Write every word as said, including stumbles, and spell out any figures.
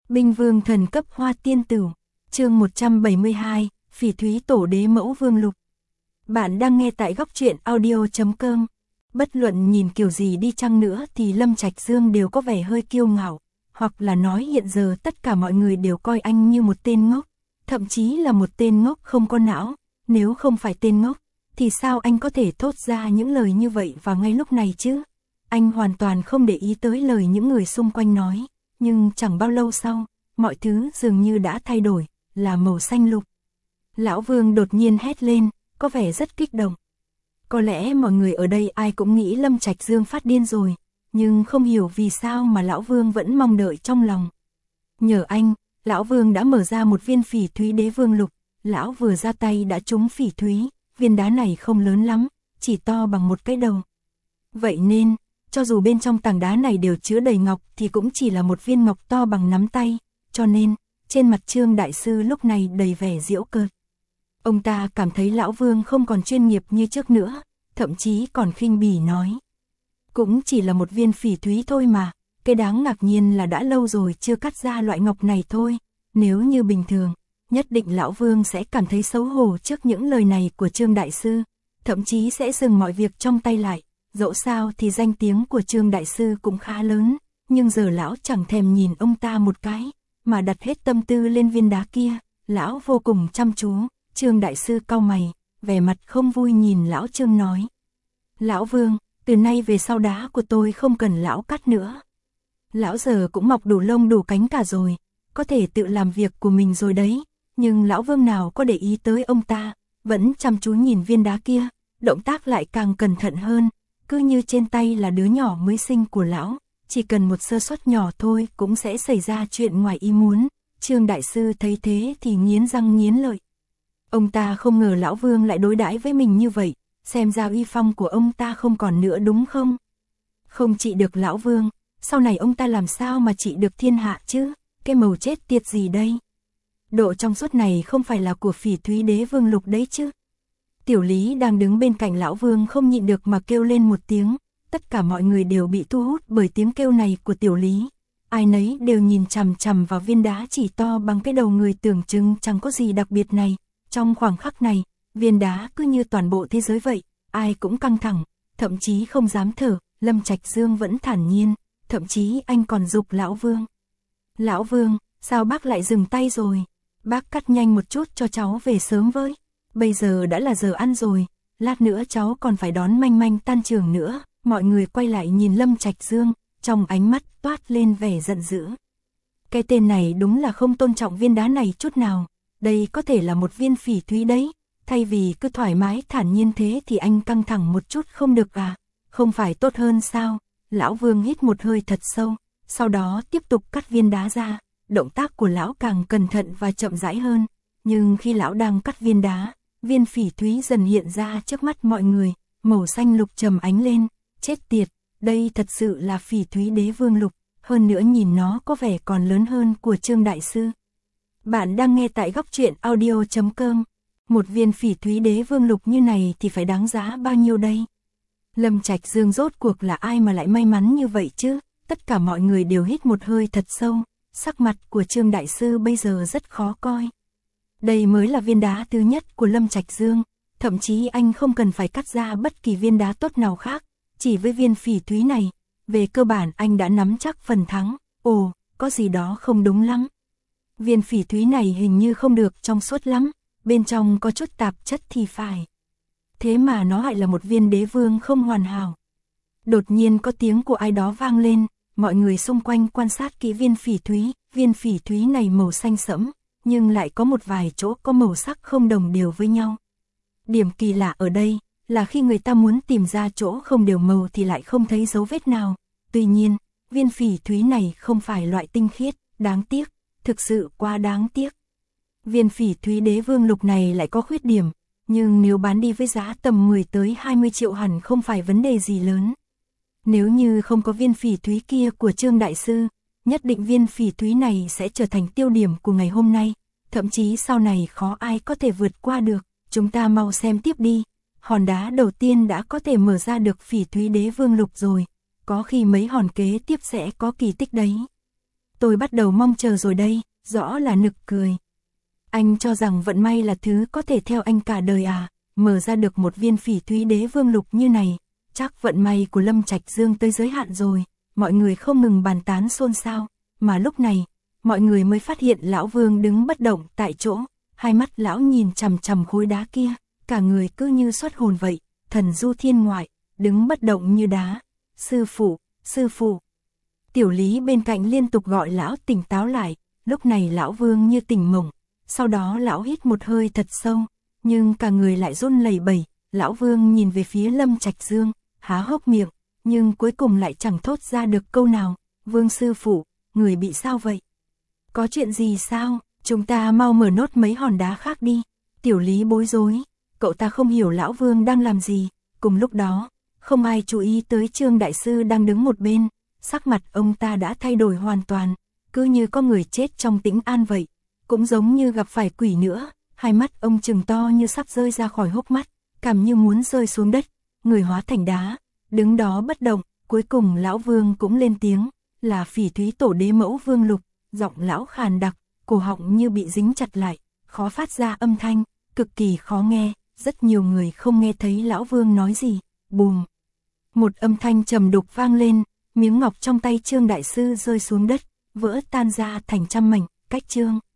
Binh vương thần cấp hoa tiên tử, chương một trăm bảy mươi hai, Phỉ Thúy Tổ Đế Mẫu Vương Lục. Bạn đang nghe tại góc truyện audio chấm com. Bất luận nhìn kiểu gì đi chăng nữa thì Lâm Trạch Dương đều có vẻ hơi kiêu ngạo, hoặc là nói hiện giờ tất cả mọi người đều coi anh như một tên ngốc, thậm chí là một tên ngốc không có não. Nếu không phải tên ngốc, thì sao anh có thể thốt ra những lời như vậy vào ngay lúc này chứ? Anh hoàn toàn không để ý tới lời những người xung quanh nói, nhưng chẳng bao lâu sau, mọi thứ dường như đã thay đổi, là màu xanh lục. Lão Vương đột nhiên hét lên, có vẻ rất kích động. Có lẽ mọi người ở đây ai cũng nghĩ Lâm Trạch Dương phát điên rồi, nhưng không hiểu vì sao mà Lão Vương vẫn mong đợi trong lòng. Nhờ anh, Lão Vương đã mở ra một viên Phỉ Thúy Đế Vương Lục. Lão vừa ra tay đã trúng phỉ thúy, viên đá này không lớn lắm, chỉ to bằng một cái đầu. Vậy nên, cho dù bên trong tảng đá này đều chứa đầy ngọc thì cũng chỉ là một viên ngọc to bằng nắm tay, cho nên, trên mặt Trương Đại Sư lúc này đầy vẻ giễu cợt. Ông ta cảm thấy Lão Vương không còn chuyên nghiệp như trước nữa, thậm chí còn khinh bỉ nói. Cũng chỉ là một viên phỉ thúy thôi mà, cái đáng ngạc nhiên là đã lâu rồi chưa cắt ra loại ngọc này thôi, nếu như bình thường. Nhất định Lão Vương sẽ cảm thấy xấu hổ trước những lời này của Trương Đại Sư, thậm chí sẽ dừng mọi việc trong tay lại. Dẫu sao thì danh tiếng của Trương Đại Sư cũng khá lớn, nhưng giờ Lão chẳng thèm nhìn ông ta một cái, mà đặt hết tâm tư lên viên đá kia. Lão vô cùng chăm chú. Trương Đại Sư cau mày, vẻ mặt không vui nhìn Lão Trương nói. Lão Vương, từ nay về sau đá của tôi không cần Lão cắt nữa. Lão giờ cũng mọc đủ lông đủ cánh cả rồi, có thể tự làm việc của mình rồi đấy. Nhưng Lão Vương nào có để ý tới ông ta, vẫn chăm chú nhìn viên đá kia, động tác lại càng cẩn thận hơn, cứ như trên tay là đứa nhỏ mới sinh của Lão, chỉ cần một sơ suất nhỏ thôi cũng sẽ xảy ra chuyện ngoài ý muốn. Trương Đại Sư thấy thế thì nghiến răng nghiến lợi. Ông ta không ngờ Lão Vương lại đối đãi với mình như vậy, xem ra uy phong của ông ta không còn nữa đúng không? Không trị được Lão Vương, sau này ông ta làm sao mà trị được thiên hạ chứ? Cái màu chết tiệt gì đây? Độ trong suốt này không phải là của Phỉ Thúy Đế Vương Lục đấy chứ? Tiểu Lý đang đứng bên cạnh Lão Vương không nhịn được mà kêu lên một tiếng, tất cả mọi người đều bị thu hút bởi tiếng kêu này của Tiểu Lý. Ai nấy đều nhìn chằm chằm vào viên đá chỉ to bằng cái đầu người tưởng chừng chẳng có gì đặc biệt này. Trong khoảng khắc này, viên đá cứ như toàn bộ thế giới vậy, ai cũng căng thẳng, thậm chí không dám thở. Lâm Trạch Dương vẫn thản nhiên, thậm chí anh còn giục Lão Vương. Lão Vương, sao bác lại dừng tay rồi? Bác cắt nhanh một chút cho cháu về sớm với. Bây giờ đã là giờ ăn rồi, lát nữa cháu còn phải đón Manh Manh tan trường nữa. Mọi người quay lại nhìn Lâm Trạch Dương, trong ánh mắt toát lên vẻ giận dữ. Cái tên này đúng là không tôn trọng viên đá này chút nào. Đây có thể là một viên phỉ thúy đấy. Thay vì cứ thoải mái thản nhiên thế thì anh căng thẳng một chút không được à? Không phải tốt hơn sao? Lão Vương hít một hơi thật sâu, sau đó tiếp tục cắt viên đá ra. Động tác của Lão càng cẩn thận và chậm rãi hơn, nhưng khi Lão đang cắt viên đá, viên phỉ thúy dần hiện ra trước mắt mọi người, màu xanh lục trầm ánh lên. Chết tiệt, đây thật sự là Phỉ Thúy Đế Vương Lục, hơn nữa nhìn nó có vẻ còn lớn hơn của Trương Đại Sư. Bạn đang nghe tại góc truyện audio chấm com. Một viên Phỉ Thúy Đế Vương Lục như này thì phải đáng giá bao nhiêu đây? Lâm Trạch Dương rốt cuộc là ai mà lại may mắn như vậy chứ? Tất cả mọi người đều hít một hơi thật sâu. Sắc mặt của Trương Đại Sư bây giờ rất khó coi. Đây mới là viên đá thứ nhất của Lâm Trạch Dương, thậm chí anh không cần phải cắt ra bất kỳ viên đá tốt nào khác, chỉ với viên phỉ thúy này, về cơ bản anh đã nắm chắc phần thắng. Ồ, có gì đó không đúng lắm. Viên phỉ thúy này hình như không được trong suốt lắm, bên trong có chút tạp chất thì phải. Thế mà nó lại là một viên đế vương không hoàn hảo. Đột nhiên có tiếng của ai đó vang lên. Mọi người xung quanh quan sát kỹ viên phỉ thúy, viên phỉ thúy này màu xanh sẫm, nhưng lại có một vài chỗ có màu sắc không đồng đều với nhau. Điểm kỳ lạ ở đây là khi người ta muốn tìm ra chỗ không đều màu thì lại không thấy dấu vết nào. Tuy nhiên, viên phỉ thúy này không phải loại tinh khiết, đáng tiếc, thực sự quá đáng tiếc. Viên Phỉ Thúy Đế Vương Lục này lại có khuyết điểm, nhưng nếu bán đi với giá tầm mười tới hai mươi triệu hẳn không phải vấn đề gì lớn. Nếu như không có viên phỉ thúy kia của Trương Đại Sư, nhất định viên phỉ thúy này sẽ trở thành tiêu điểm của ngày hôm nay, thậm chí sau này khó ai có thể vượt qua được. Chúng ta mau xem tiếp đi, hòn đá đầu tiên đã có thể mở ra được Phỉ Thúy Đế Vương Lục rồi, có khi mấy hòn kế tiếp sẽ có kỳ tích đấy. tôi bắt đầu mong chờ rồi đây, rõ là nực cười. Anh cho rằng vận may là thứ có thể theo anh cả đời à, mở ra được một viên phỉ thúy đế vương lục như này, chắc vận may của Lâm Trạch Dương tới giới hạn rồi, mọi người không ngừng bàn tán xôn xao, mà lúc này, mọi người mới phát hiện lão Vương đứng bất động tại chỗ, hai mắt lão nhìn chằm chằm khối đá kia, cả người cứ như xuất hồn vậy, thần du thiên ngoại, đứng bất động như đá. Sư phụ, sư phụ. Tiểu Lý bên cạnh liên tục gọi lão tỉnh táo lại, lúc này lão Vương như tỉnh mộng, sau đó lão hít một hơi thật sâu, nhưng cả người lại run lẩy bẩy, lão Vương nhìn về phía Lâm Trạch Dương, há hốc miệng, nhưng cuối cùng lại chẳng thốt ra được câu nào. Vương sư phụ, người bị sao vậy? Có chuyện gì sao? Chúng ta mau mở nốt mấy hòn đá khác đi. Tiểu Lý bối rối, cậu ta không hiểu lão Vương đang làm gì. Cùng lúc đó, không ai chú ý tới Trương Đại Sư đang đứng một bên, sắc mặt ông ta đã thay đổi hoàn toàn, cứ như có người chết trong tĩnh an vậy, cũng giống như gặp phải quỷ nữa, hai mắt ông trừng to như sắp rơi ra khỏi hốc mắt, cảm như muốn rơi xuống đất, người hóa thành đá, đứng đó bất động. Cuối cùng lão Vương cũng lên tiếng, là Phỉ Thúy Tổ Đế Mẫu Vương Lục. Giọng lão khàn đặc, cổ họng như bị dính chặt lại, khó phát ra âm thanh, cực kỳ khó nghe, rất nhiều người không nghe thấy lão Vương nói gì. Bùm! Một âm thanh trầm đục vang lên, miếng ngọc trong tay Trương Đại Sư rơi xuống đất, vỡ tan ra thành trăm mảnh, cách Trương